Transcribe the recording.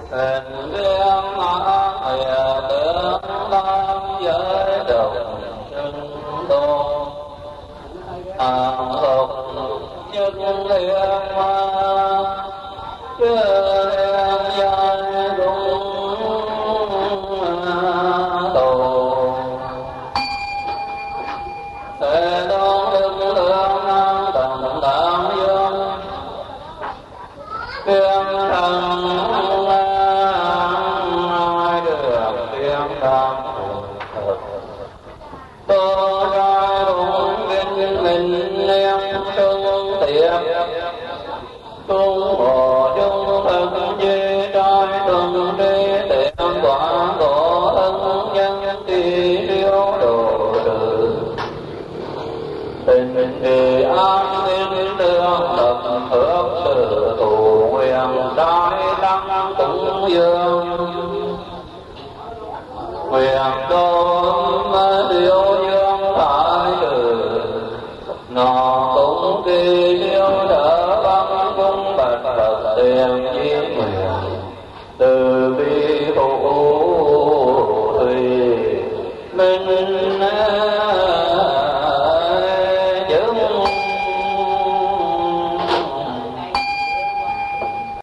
tình riêng mã nghĩa tướng ban giới đồng sinh tôn hàng hợp nhất liên hoa chưa liên giai đúng tổ thế đón đức lượng năng tầng tam dương tiên thần ai được tiên tam thực tô ra đúng viên mình liên trung tiệp trung hộ trung thân di trai tuần tri tiệm quả ngộ thân nhân kỳ liêu đồ trừ tình kỳ an yên lương lập hưởng sự thù nguyện đại tăng cúng dương nguyện tôn liêu dương thái tử nọ cũng kỳ liêu đỡ băng cung bạch phật tiền nhiên nguyện từ bi phụ thùy minh